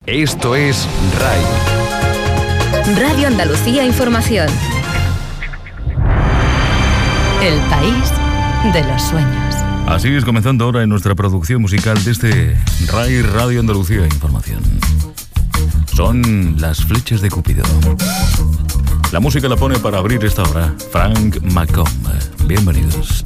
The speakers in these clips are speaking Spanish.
Esto es RAI. Radio Andalucía Información. El país de los sueños. Así es, comenzando ahora en nuestra producción musical de este RAI Radio Andalucía Información. Son las flechas de Cupido. La música la pone para abrir esta hora Frank McComb. Bienvenidos.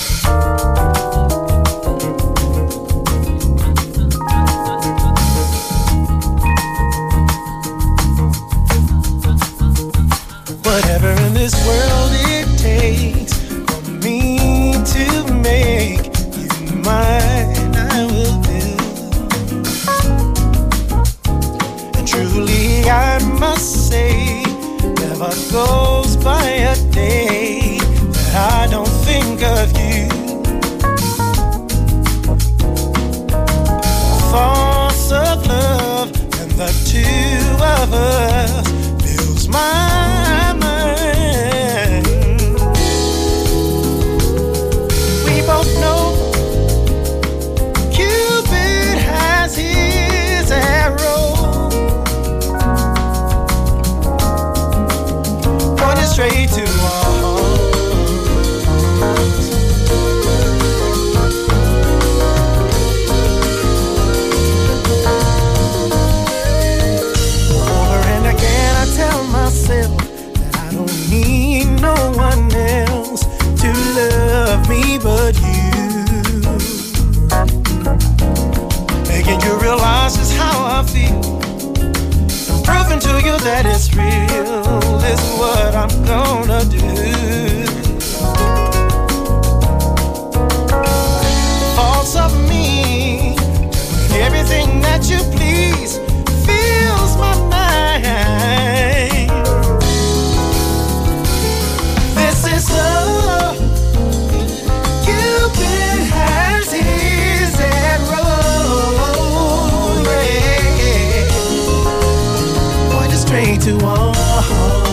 Whatever in this world it takes for me to make you mine, I will do. And truly I must say, never goes by a day that I don't think of you. Thoughts of love and the two of us fills my mind. We both know Cupid has his arrow pointed straight to our hearts. Over and again I tell myself that I don't need no one else to love me but you. Making you realize just how I feel, proving to you that it's real is what I'm gonna do. Thoughts of me, everything that you please fills my mind. This is love. Cupid has his arrow, yeah, pointed straight to our hearts.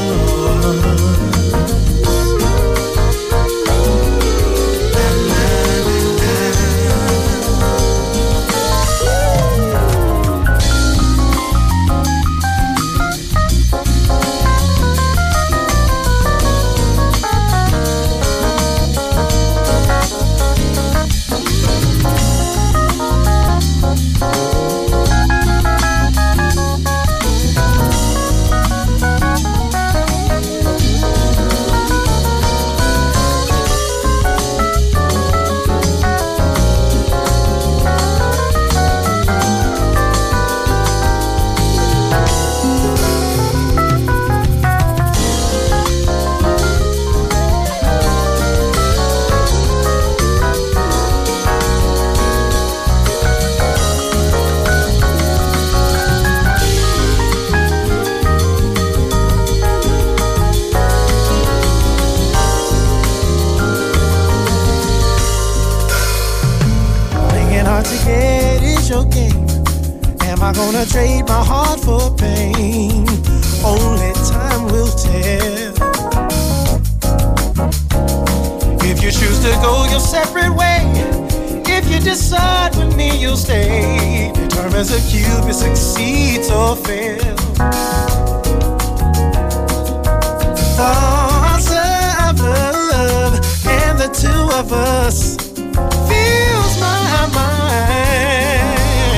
Gonna trade my heart for pain. Only time will tell. If you choose to go your separate way, if you decide with me you'll stay, determines if Cupid succeeds or fails. Thoughts of love and the two of us fills my mind.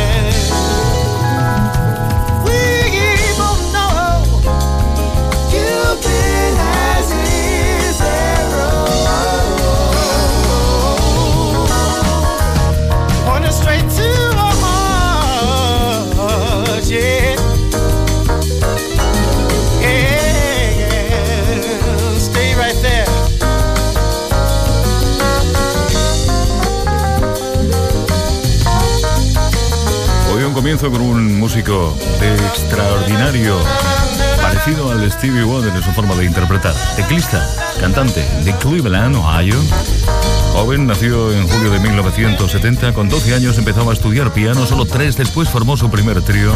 Comienzo con un músico extraordinario, parecido al Stevie Wonder en su forma de interpretar. Teclista, cantante de Cleveland, Ohio. Joven, nació en julio de 1970. Con 12 años empezaba a estudiar piano, solo 3 después formó su primer trío.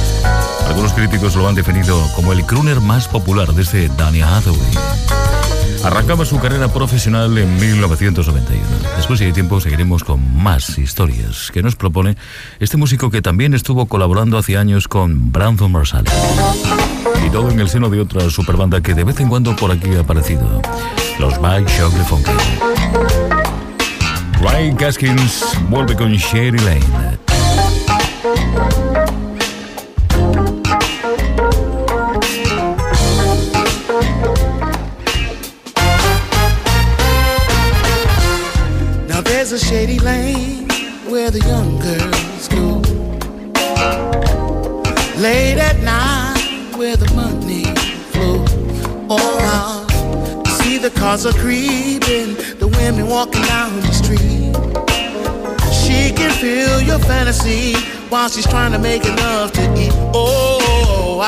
Algunos críticos lo han definido como el crooner más popular desde Danny Hathaway. Arrancaba su carrera profesional en 1991. Después, si hay tiempo, seguiremos con más historias que nos propone este músico que también estuvo colaborando hace años con Branford Marsalis. Y todo en el seno de otra superbanda que de vez en cuando por aquí ha aparecido, los Mike Shockley Funky. Ray Gaskins vuelve con Shady Lane. There's a shady lane where the young girls go, late at night where the money flows. Oh, you see the cars are creeping, the women walking down the street. She can feel your fantasy while she's trying to make enough to eat. Oh,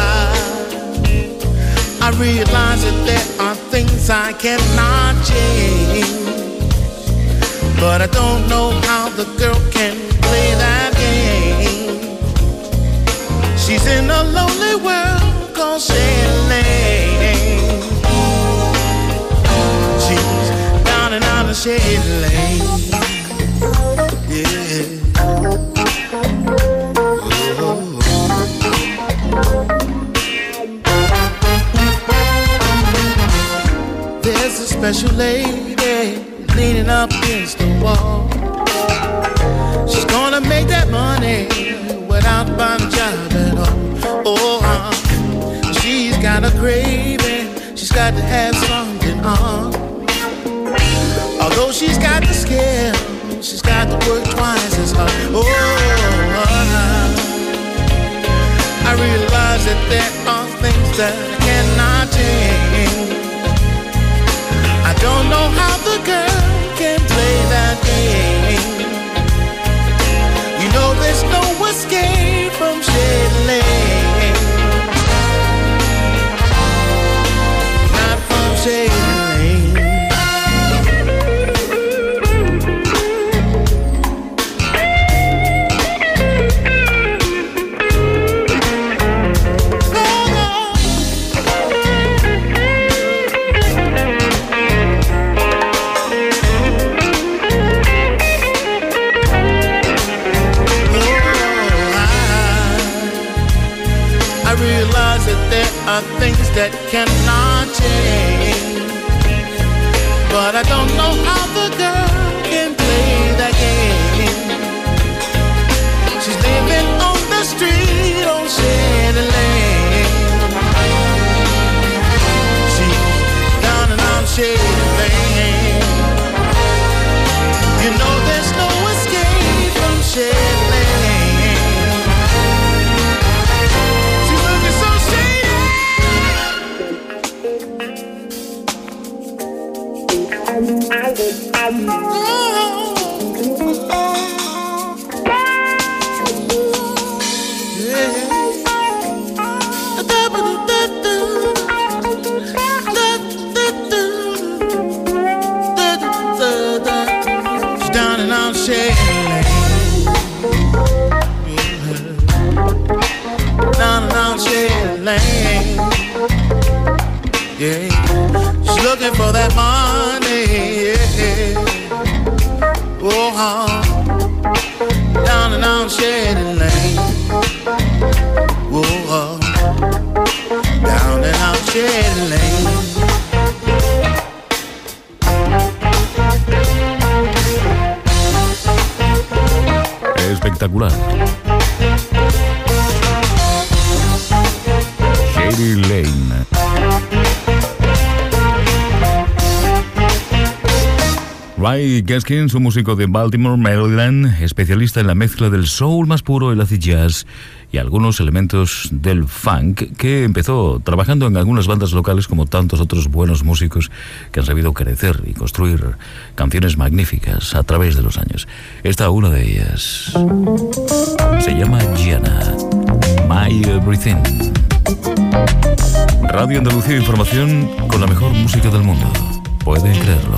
I realize that there are things I cannot change, but I don't know how the girl can play that game. She's in a lonely world called Shady Lane. She's down and out of Shady Lane. Yeah. Oh. There's a special lady leaning up against the wall. She's gonna make that money without buying a job at all. Oh, she's got a craving, she's got to have something on. Although she's got the skill, she's got to work twice as hard. Oh, I realize that there are things that I cannot change. I don't know how the girl can play that game. You know there's no escape from Shady Lane. Not from Shady Lane. Are things that cannot change, but I don't know how the girl can play that game. She's living on the street on Shady Lane. She's down and out Shady Lane. You know there's no escape from Shady Lane. Yeah, she's looking for that money. Yeah. Oh, down and out Shady Lane. Oh, down and out Shady Lane. Espectacular. Shady Lane. Ray Gaskins, un músico de Baltimore, Maryland, especialista en la mezcla del soul más puro, el acid jazz y algunos elementos del funk, que empezó trabajando en algunas bandas locales como tantos otros buenos músicos que han sabido crecer y construir canciones magníficas a través de los años. Esta una de ellas se llama Gianna, My Everything. Radio Andalucía, información con la mejor música del mundo. Pueden creerlo.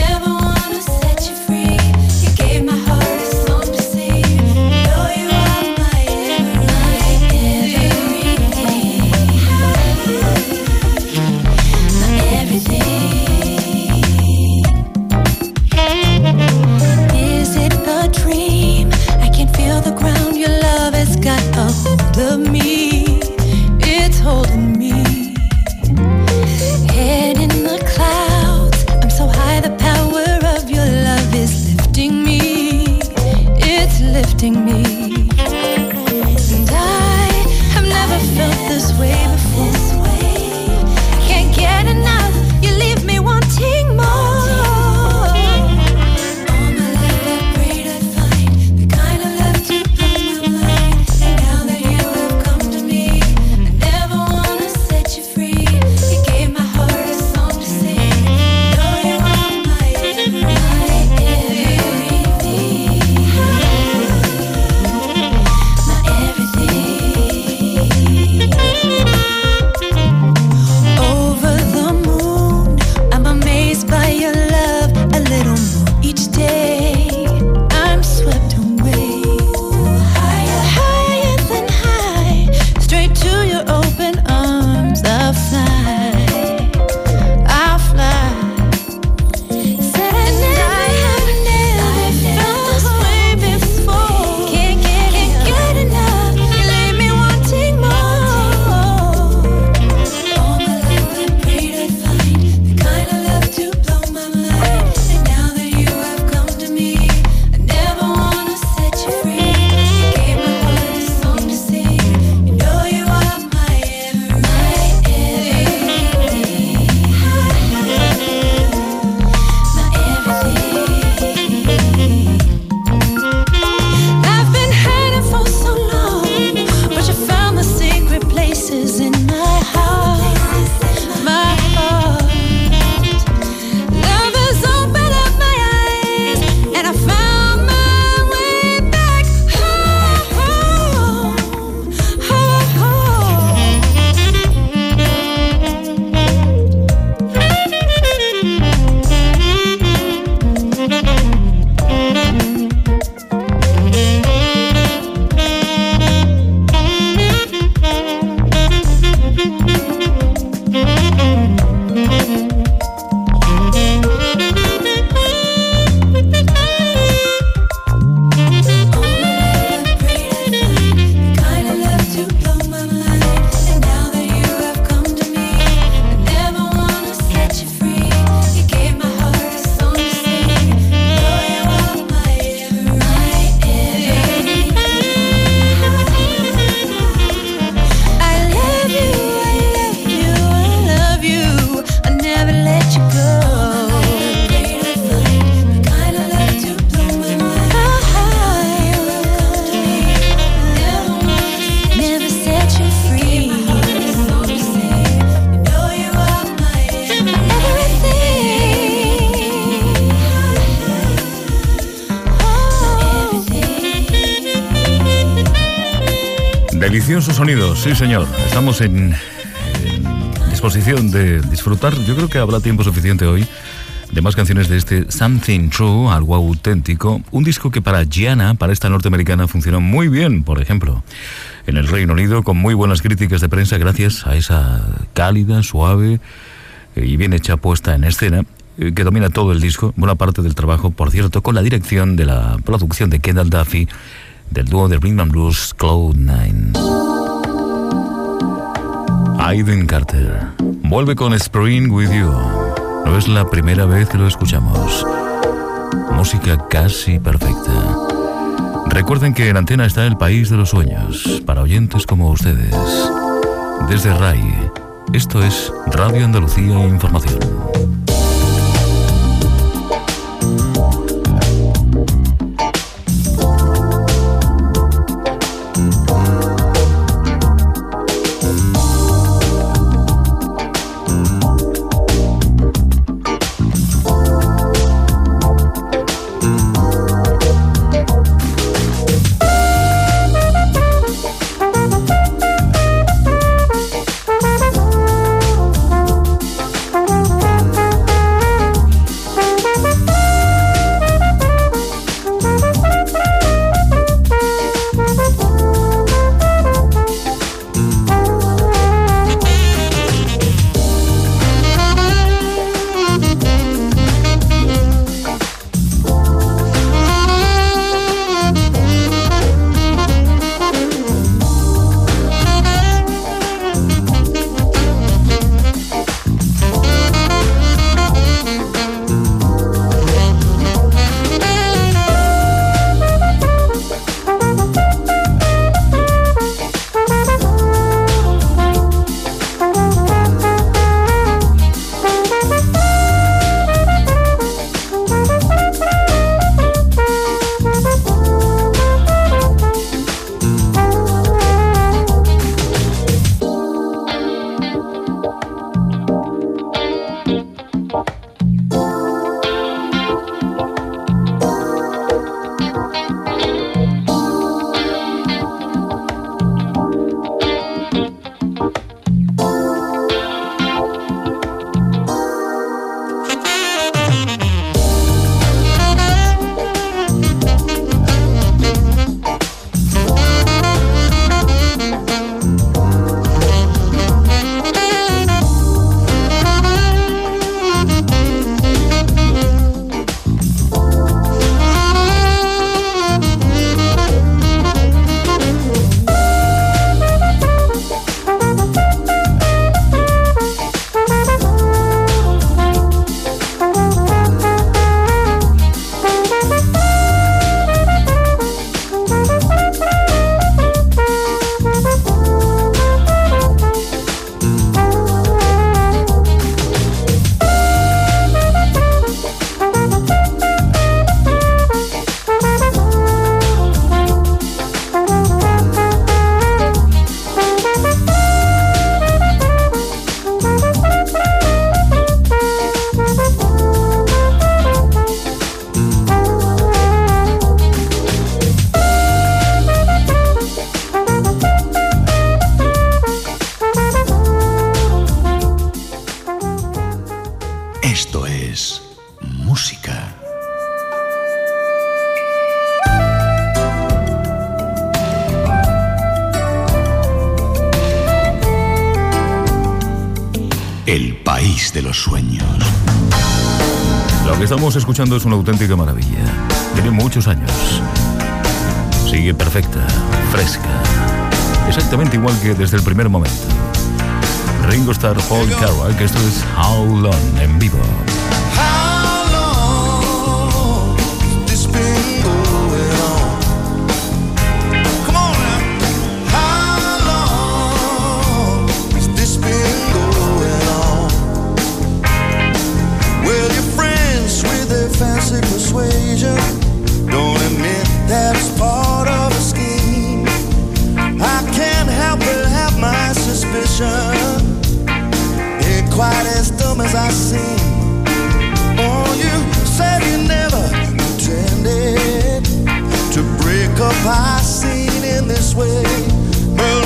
Set you free. You gave my heart a song to sing. Know you are Deliciosos sonidos, sí señor. Estamos en disposición de disfrutar. Yo creo que habrá tiempo suficiente hoy de más canciones de este Something True, algo auténtico. Un disco que para Gianna, para esta norteamericana, funcionó muy bien, por ejemplo, en el Reino Unido, con muy buenas críticas de prensa gracias a esa cálida, suave y bien hecha puesta en escena que domina todo el disco. Buena parte del trabajo, por cierto, con la dirección de la producción de Kendall Duffy, del dúo de Rhythm and Blues Cloud9. Aiden Carter vuelve con Spring With You. No es la primera vez que lo escuchamos. Música casi perfecta. Recuerden que en Antena está el país de los sueños, para oyentes como ustedes. Desde RAI, esto es Radio Andalucía Información. El país de los sueños. Lo que estamos escuchando es una auténtica maravilla. Tiene muchos años. Sigue perfecta, fresca. Exactamente igual que desde el primer momento. Ringo Starr, Paul Carrack, esto es How Long en vivo. Persuasion don't admit that's part of a scheme. I can't help but have my suspicion. Ain't quite as dumb as I seem. Oh, you said you never intended to break up our scene in this way. Well,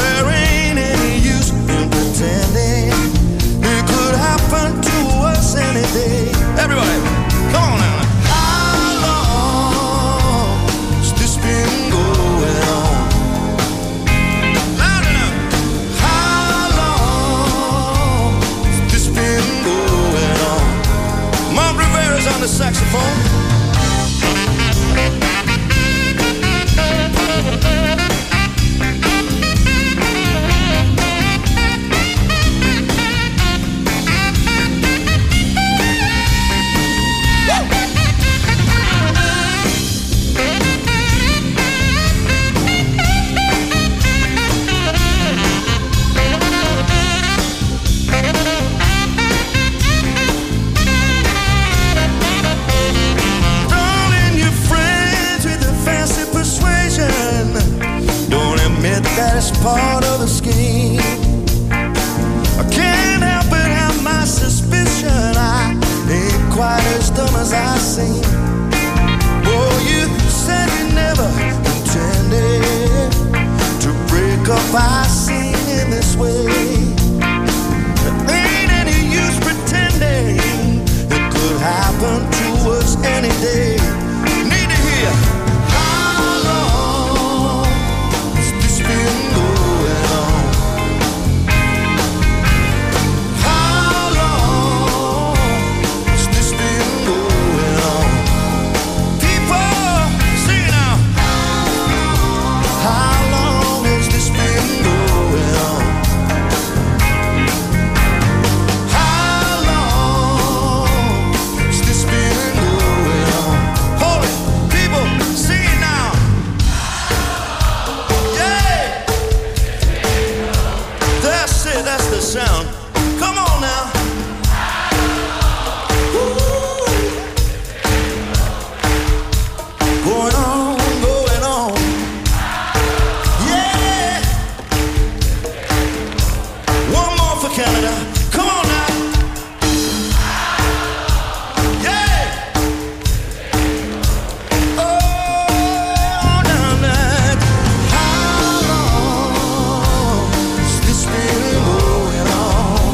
That's part of the scheme. I can't help but have my suspicion. I ain't quite as dumb as I seem. Oh, you said you never intended to break up our scene in this way. There ain't any use pretending it could happen to us any day. Need to hear. Sound. Come on now. Ooh. Going on. Yeah. One more for Canada. Come on now. Yeah. Oh, down that. How long has this been going on?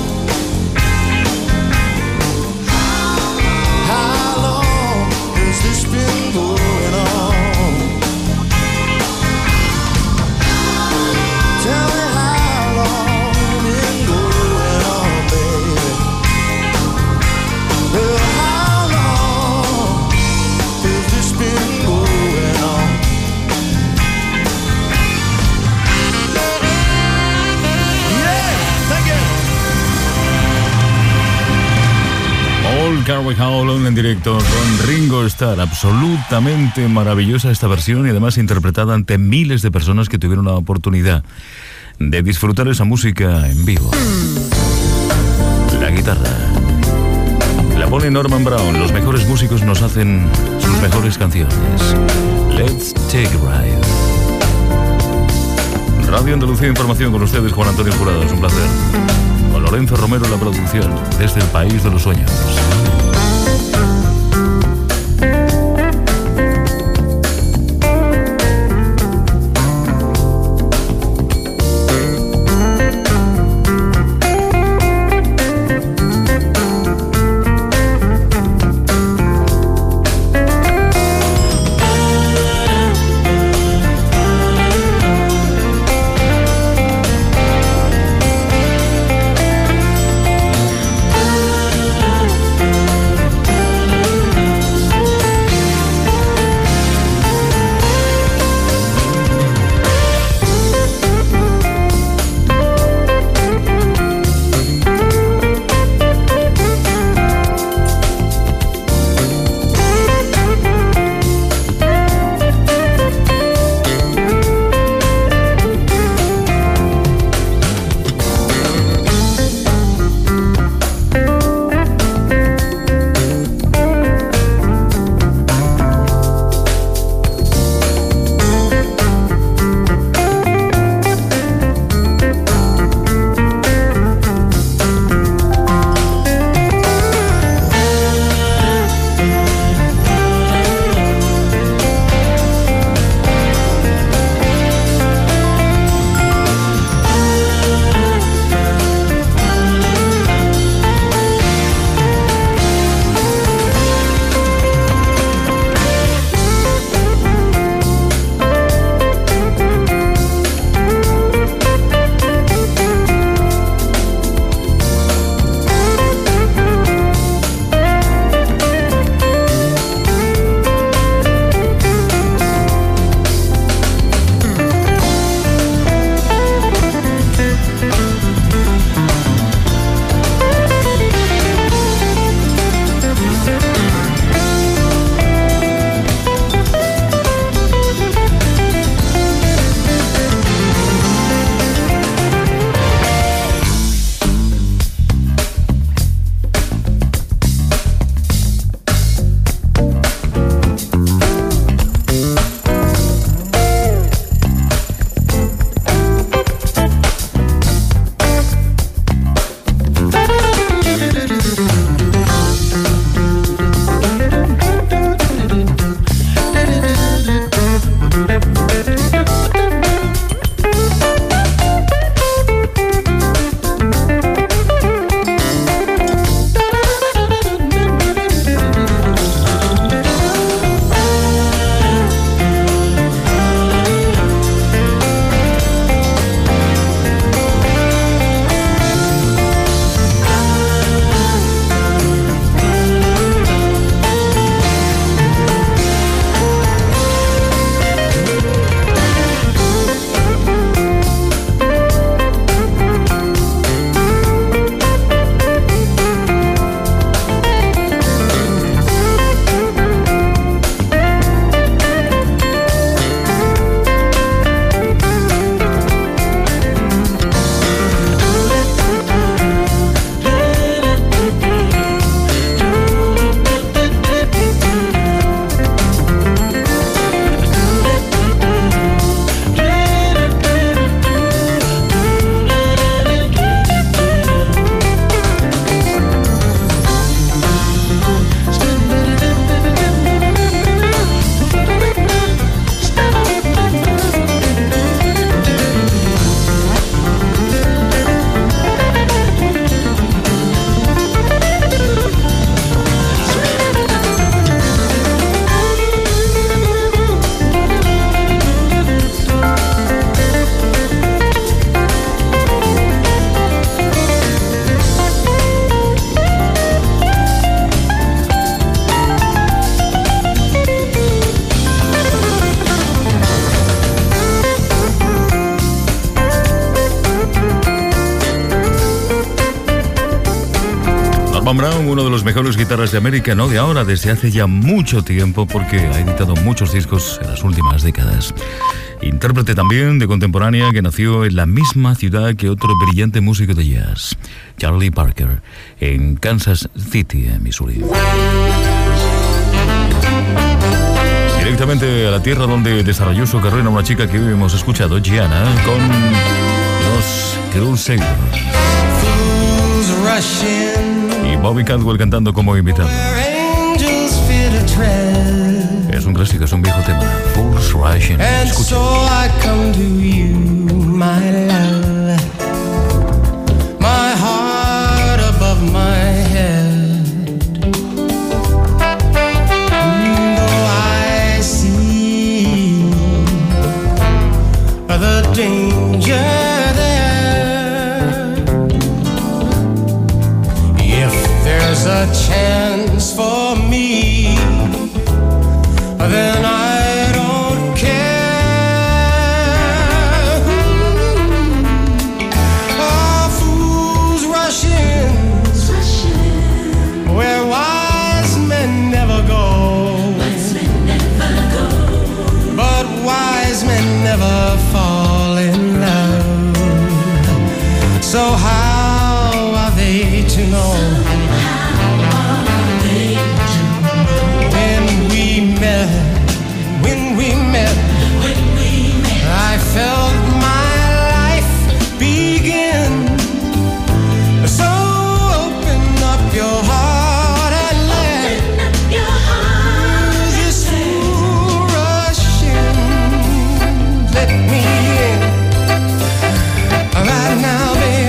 How long has this been going on? Tell me how long been going on, baby. Well, how long has this been going on? Yeah, thank you. Paul Carway Howlon en directo con Ringo Starr. Absolutamente maravillosa esta versión y además interpretada ante miles de personas que tuvieron la oportunidad de disfrutar esa música en vivo. La guitarra la pone Norman Brown. Los mejores músicos nos hacen sus mejores canciones. Let's take a ride. Radio Andalucía Información con ustedes, Juan Antonio Jurado. Es un placer. Con Lorenzo Romero en la producción, desde el País de los Sueños. Alban Brown, uno de los mejores guitarras de América, no de ahora, desde hace ya mucho tiempo, porque ha editado muchos discos en las últimas décadas. Intérprete también de contemporánea que nació en la misma ciudad que otro brillante músico de jazz, Charlie Parker, en Kansas City, en Missouri. Directamente a la tierra donde desarrolló su carrera una chica que hoy hemos escuchado, Gianna, con los Crusaders. Y Bobby Caldwell cantando como invitado. Es un clásico, es un viejo tema. Fools Rushing. Escucha. So I come to you, my love, my heart above my head. Though I see the danger there, if there's a chance for me, then I don't care. Oh, fools rush in where wise men never go, but wise men never fall in love. So how are they to know? When we met, I felt my life begin. So open up your heart and let this fool rush in. Let me in right now, baby.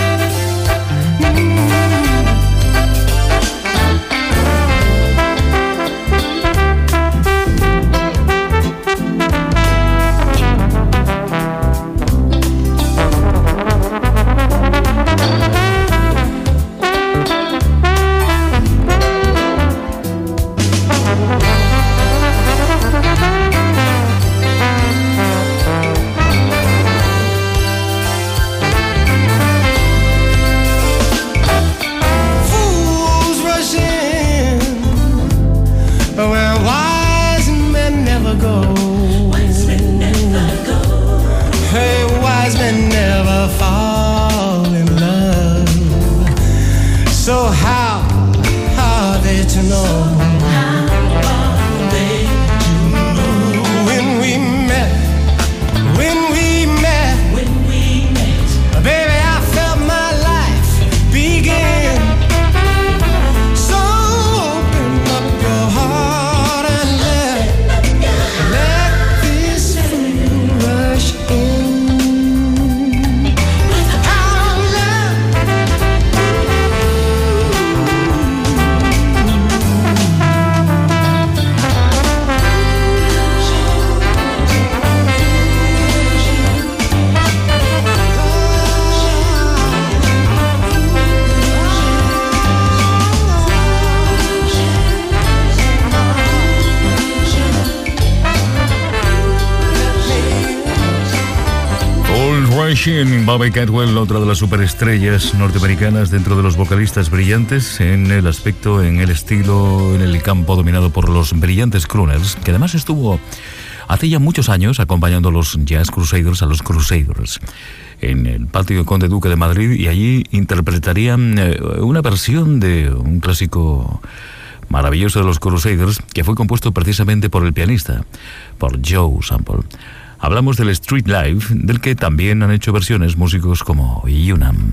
Bobby Caldwell, otra de las superestrellas norteamericanas dentro de los vocalistas brillantes en el aspecto, en el estilo, en el campo dominado por los brillantes crooners, que además estuvo hace ya muchos años acompañando a los Jazz Crusaders, a los Crusaders, en el patio Conde Duque de Madrid, y allí interpretarían una versión de un clásico maravilloso de los Crusaders que fue compuesto precisamente por el pianista, por Joe Sample. Hablamos del Street Life, del que también han hecho versiones músicos como Unam.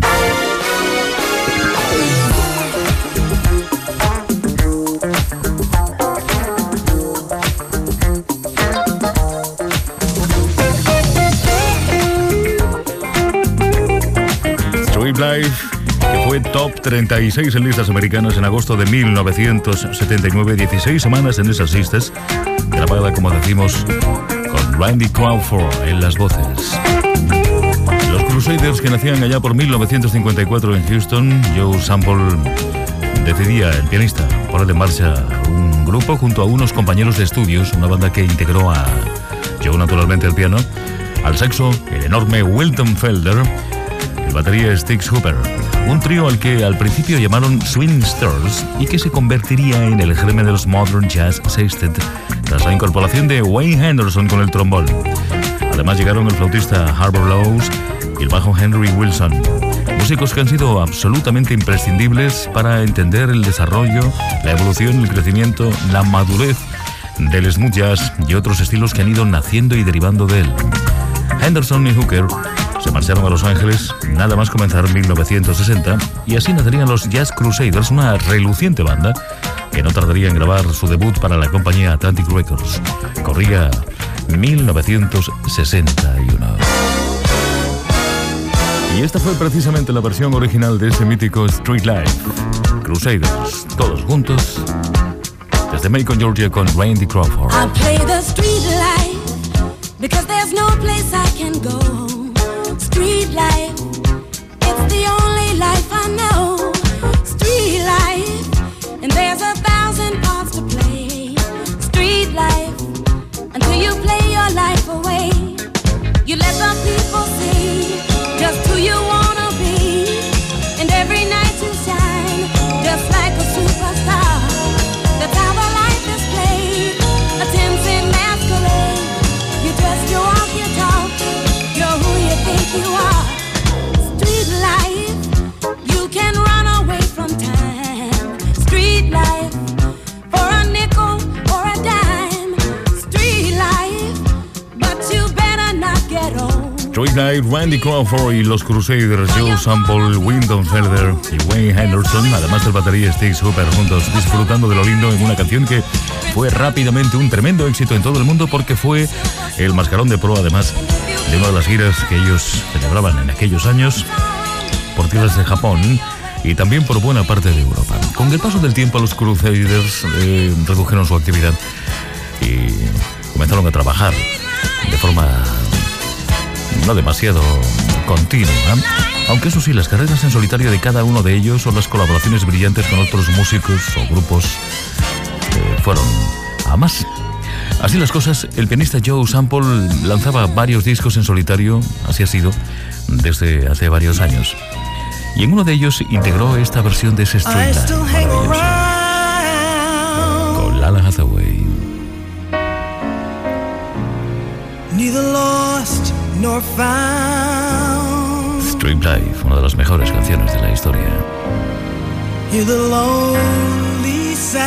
Street Life, que fue top 36 en listas americanas en agosto de 1979, 16 semanas en esas listas, grabada, como decimos, con Randy Crawford en las voces. Los Crusaders, que nacían allá por 1954 en Houston, Joe Sample decidía, el pianista, poner en marcha un grupo junto a unos compañeros de estudios, una banda que integró a Joe naturalmente al piano, al saxo, el enorme Wilton Felder, el batería Styx Hooper, un trío al que al principio llamaron Swing Stars y que se convertiría en el germen de los Modern Jazz Sextet tras la incorporación de Wayne Henderson con el trombón. Además llegaron el flautista Harbour Lowes y el bajo Henry Wilson, músicos que han sido absolutamente imprescindibles para entender el desarrollo, la evolución, el crecimiento, la madurez del smooth jazz y otros estilos que han ido naciendo y derivando de él. Henderson y Hooker se marcharon a Los Ángeles nada más comenzar 1960 y así nacerían los Jazz Crusaders, una reluciente banda que no tardaría en grabar su debut para la compañía Atlantic Records. Corría 1961. Y esta fue precisamente la versión original de ese mítico Street Life. Crusaders, todos juntos, desde Macon, Georgia, con Randy Crawford. I play the street life because there's no place I can go. Street life, it's the only life I know. Street life, and there's 1,000 parts to play. Street life, until you play your life away. You let the people see just who you wanna be, and every night you shine just like a superstar. That's how the life is played, a tempting masquerade. You dress, you walk, you talk, you're who you think you are. Street life, you can run away from time. Street life, for a nickel or a dime. Street life, but you better not get old. Street Life, Randy Crawford y los Crusaders, Joe Sample, Wyndham Felder y Wayne Henderson, además del batería Styx Hooper, juntos disfrutando de lo lindo en una canción que fue rápidamente un tremendo éxito en todo el mundo porque fue el mascarón de proa, además de una de las giras que ellos celebraban en aquellos años por tierras de Japón y también por buena parte de Europa. Con el paso del tiempo los Crusaders redujeron su actividad y comenzaron a trabajar de forma no demasiado continua, aunque eso sí, las carreras en solitario de cada uno de ellos o las colaboraciones brillantes con otros músicos o grupos fueron a más. Así las cosas, el pianista Joe Sample lanzaba varios discos en solitario, así ha sido desde hace varios años, y en uno de ellos integró esta versión de ese Street Life maravilloso con Lala Hathaway. Neither lost nor found. Street Life, una de las mejores canciones de la historia. Hear the lonely sound.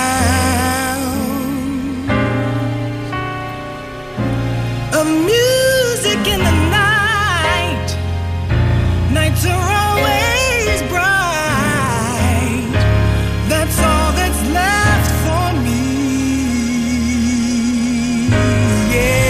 Of music in the night. Nights are always bright. That's all that's left for me. Yeah.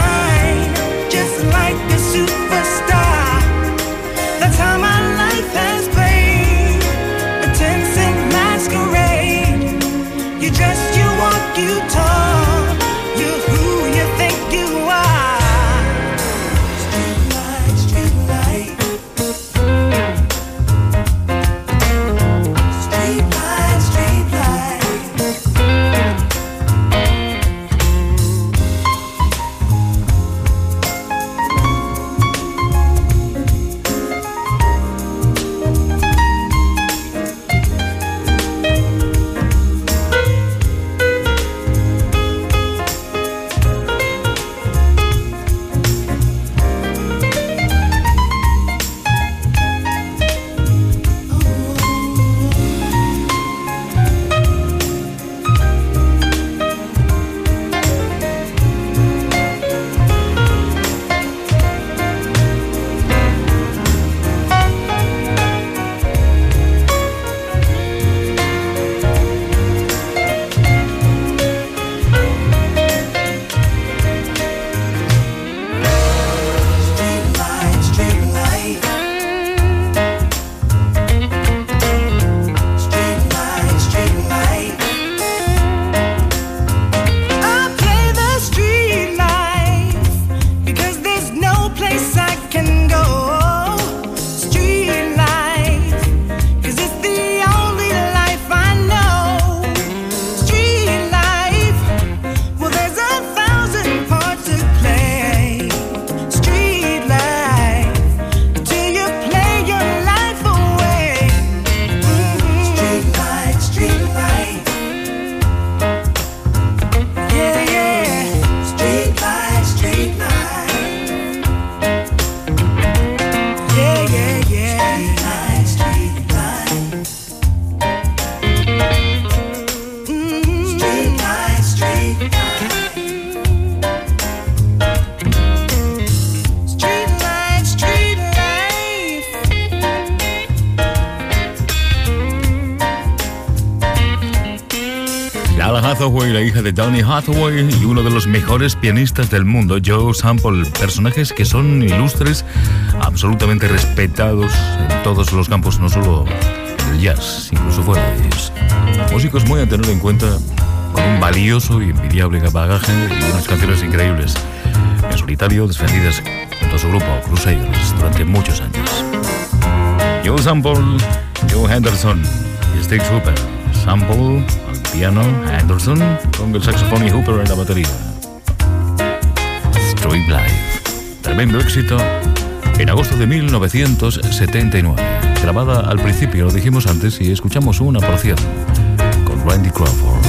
Shine just like a superstar. That's how my life has Hathaway, la hija de Donny Hathaway, y uno de los mejores pianistas del mundo, Joe Sample. Personajes que son ilustres, absolutamente respetados en todos los campos, no solo del jazz, incluso fuera de ellos. Músicos muy a tener en cuenta, con un valioso y envidiable bagaje y unas canciones increíbles, en solitario, defendidas junto a su grupo Crusaders durante muchos años. Joe Sample, Joe Henderson y Steve Hooper. Sample al piano, Henderson con el saxofón y Hooper en la batería. Street Life, tremendo éxito en agosto de 1979. Grabada al principio, lo dijimos antes, y escuchamos una porción con Randy Crawford.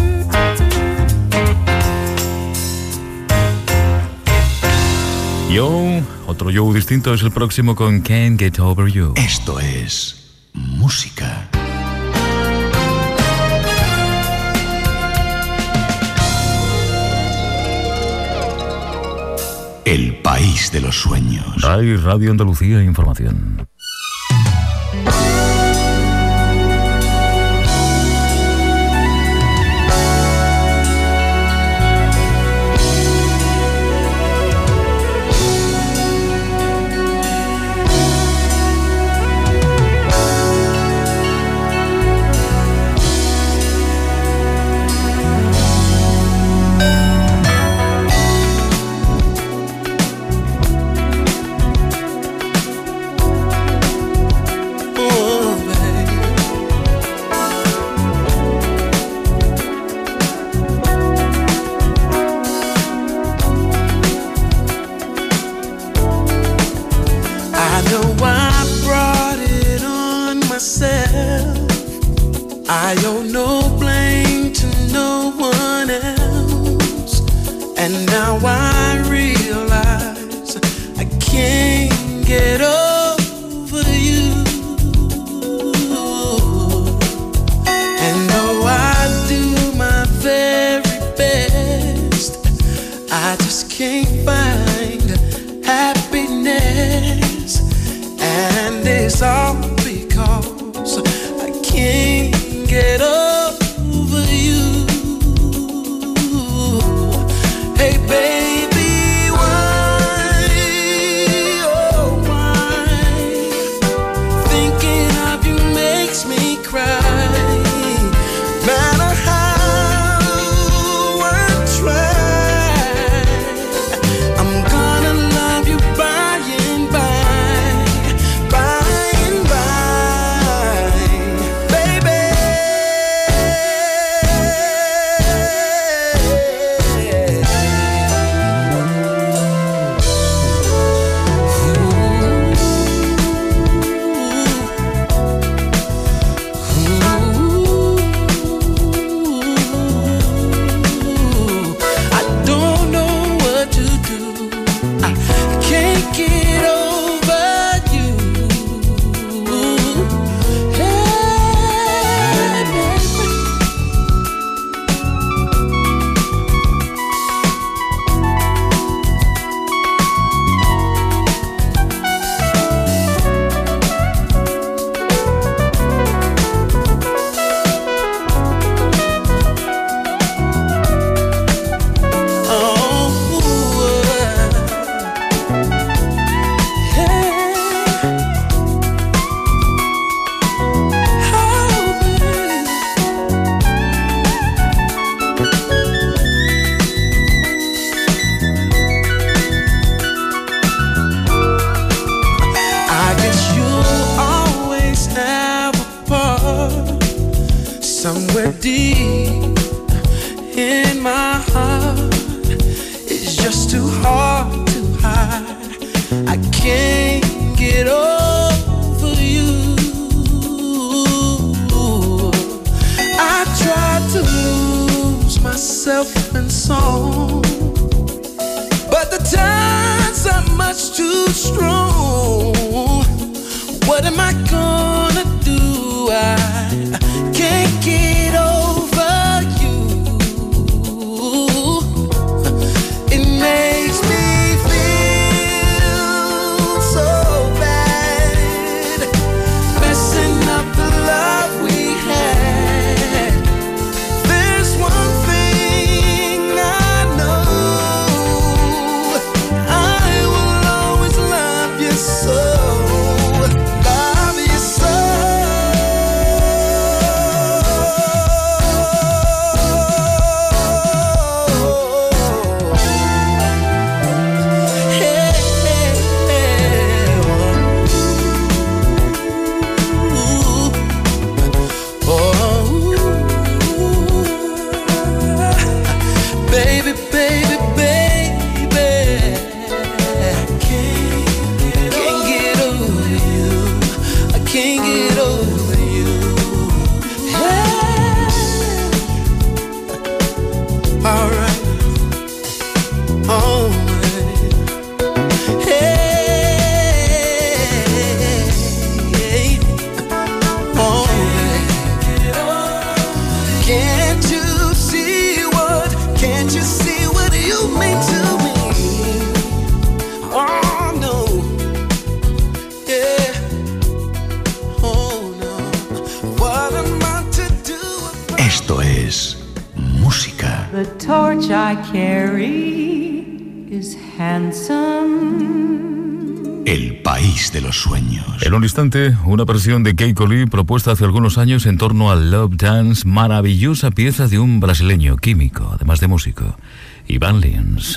Joe, otro Joe distinto, es el próximo con Can't Get Over You. Esto es música. El país de los sueños. RAI, Radio Andalucía, información. I owe no blame to no one else, and now I realize I can't get over you. And though I do my very best, I just can't find happiness, and it's all because I can't get over you. Hey baby, why, oh why, thinking of you makes me cry. Matter how I try, I'm gonna love you by and by, by and by, baby. I don't know what to do. I can't get over you. Hey, baby. I guess you'll always have a part somewhere deep in my heart. It's just too hard to hide. I can't get over you. I tried to lose myself in song, but the times are much too strong. What am I gonna do? I can't get over you. It makes me feel so bad, messing up the love we had. There's one thing which I carry is handsome. El país de los sueños. En un instante, una versión de Keiko Lee propuesta hace algunos años en torno al Love Dance, maravillosa pieza de un brasileño químico, además de músico, Ivan Lins.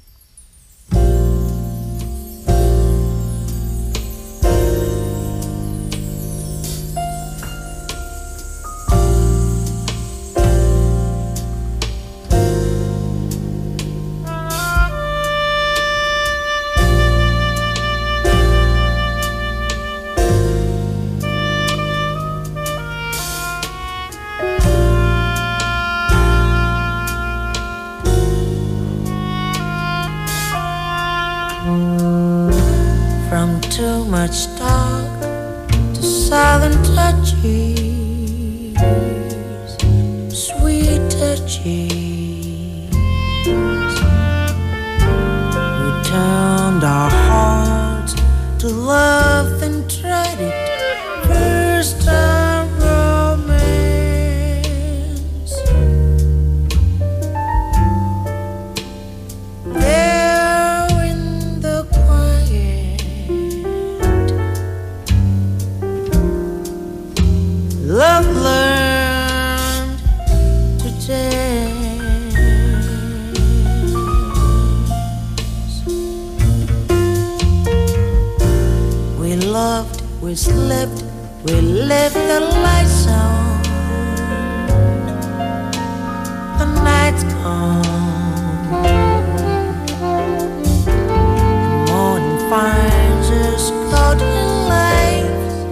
Too much talk to silent touches, sweet touches. We turned our hearts to love and tried it. First time romance. There in the quiet, love learned to dance. We loved, we slept, we left the lights on. The night's gone. The morning finds us caught in life.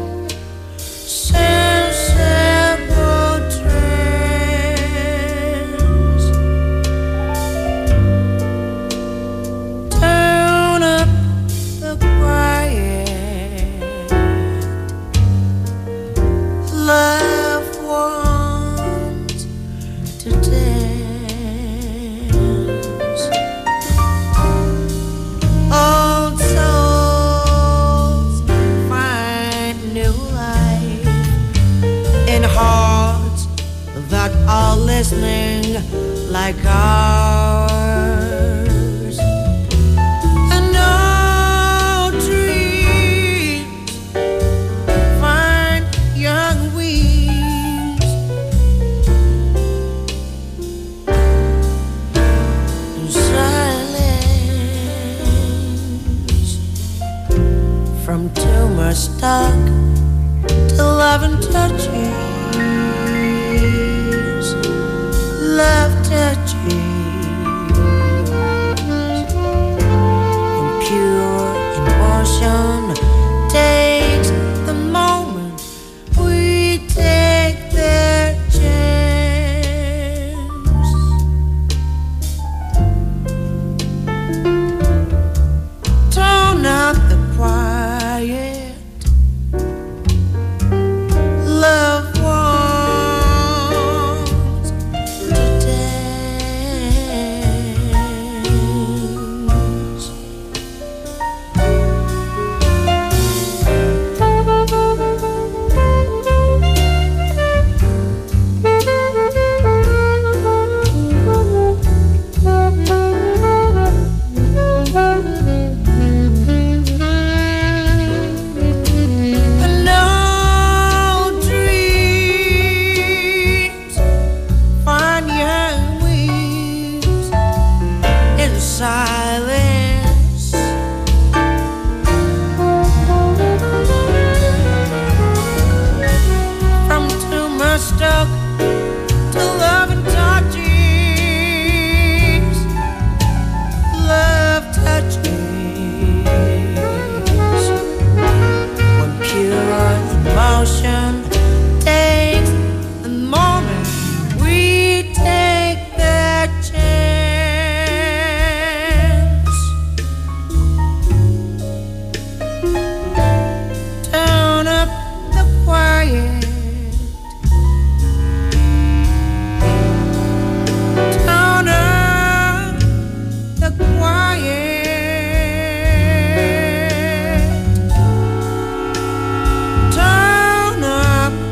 Listening like ours, and all dreams find young wings. In silence, from too much talk to love and touching. Love touches, when pure emotion takes the moment, we take their chance. Turn out the quiet, love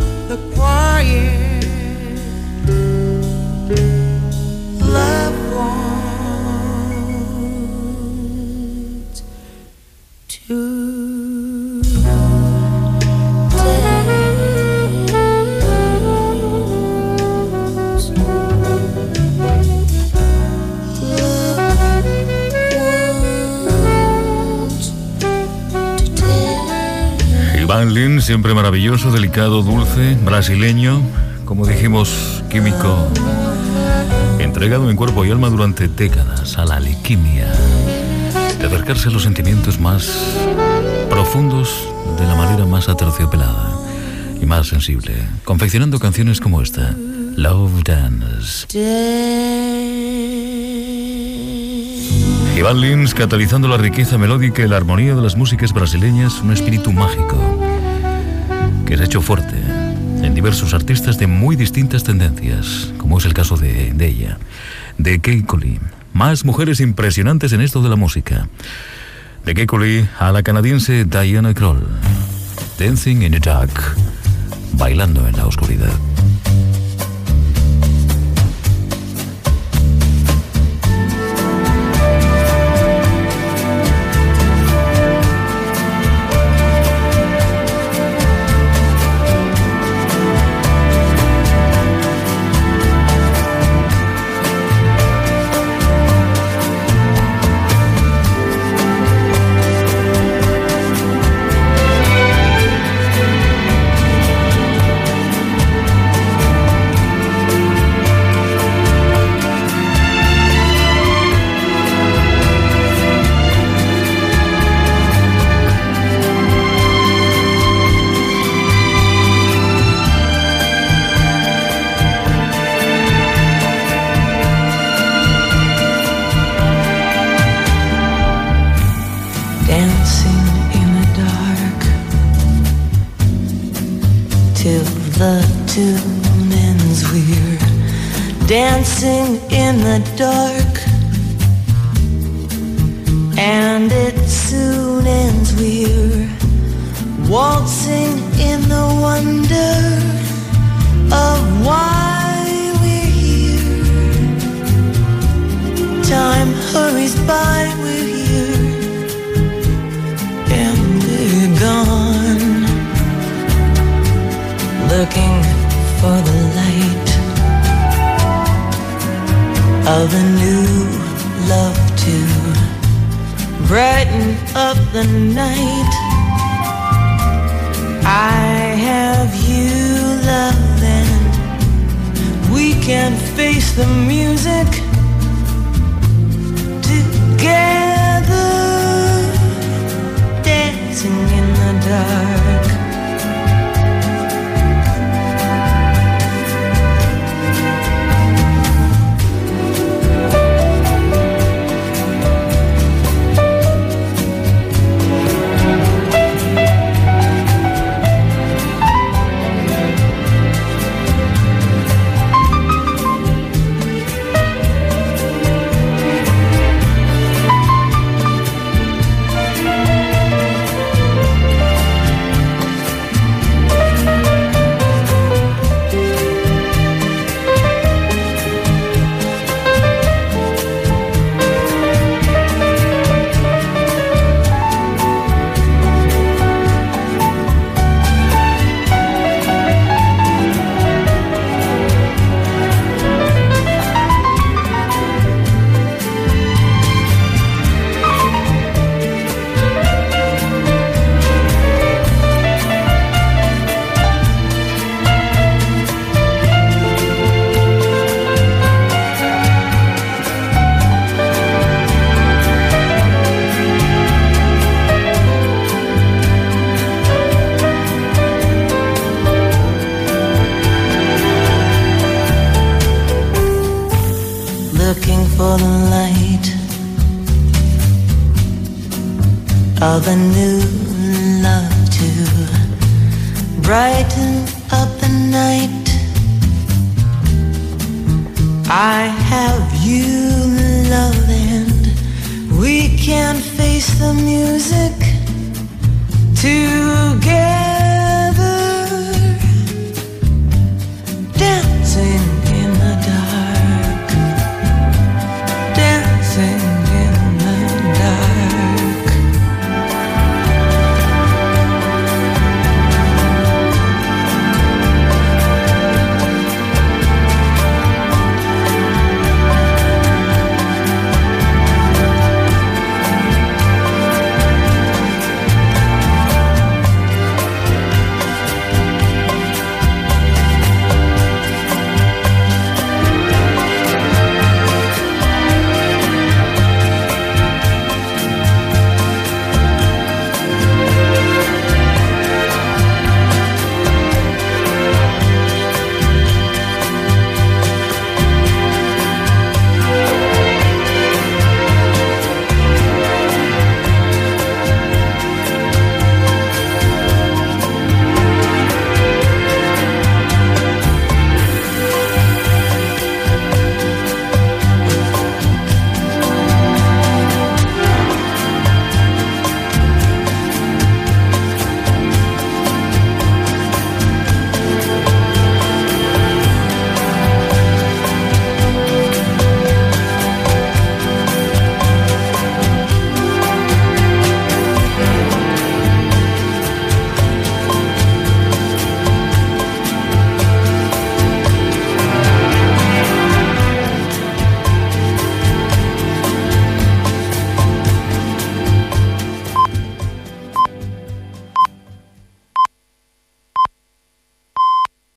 love Ivan Lins, siempre maravilloso, delicado, dulce, brasileño, como dijimos, químico, entregado en cuerpo y alma durante décadas a la alquimia de acercarse a los sentimientos más profundos de la manera más aterciopelada y más sensible, confeccionando canciones como esta, Love Dance. Ivan Lins catalizando la riqueza melódica y la armonía de las músicas brasileñas, un espíritu mágico que se ha hecho fuerte en diversos artistas de muy distintas tendencias, como es el caso de ella, de Keiko Lee. Más mujeres impresionantes en esto de la música. De Keiko Lee a la canadiense Diana Krall, Dancing in the Dark, bailando en la oscuridad. Dancing in the dark, and it soon ends. We're waltzing in the wonder of why we're here. Time hurries by, we're here, and we're gone, looking for the light of a new love to brighten up the night. I have you, love, and we can face the music together, dancing in the dark. For the light of a new love to brighten up the night. I have you, love, and we can face the music together.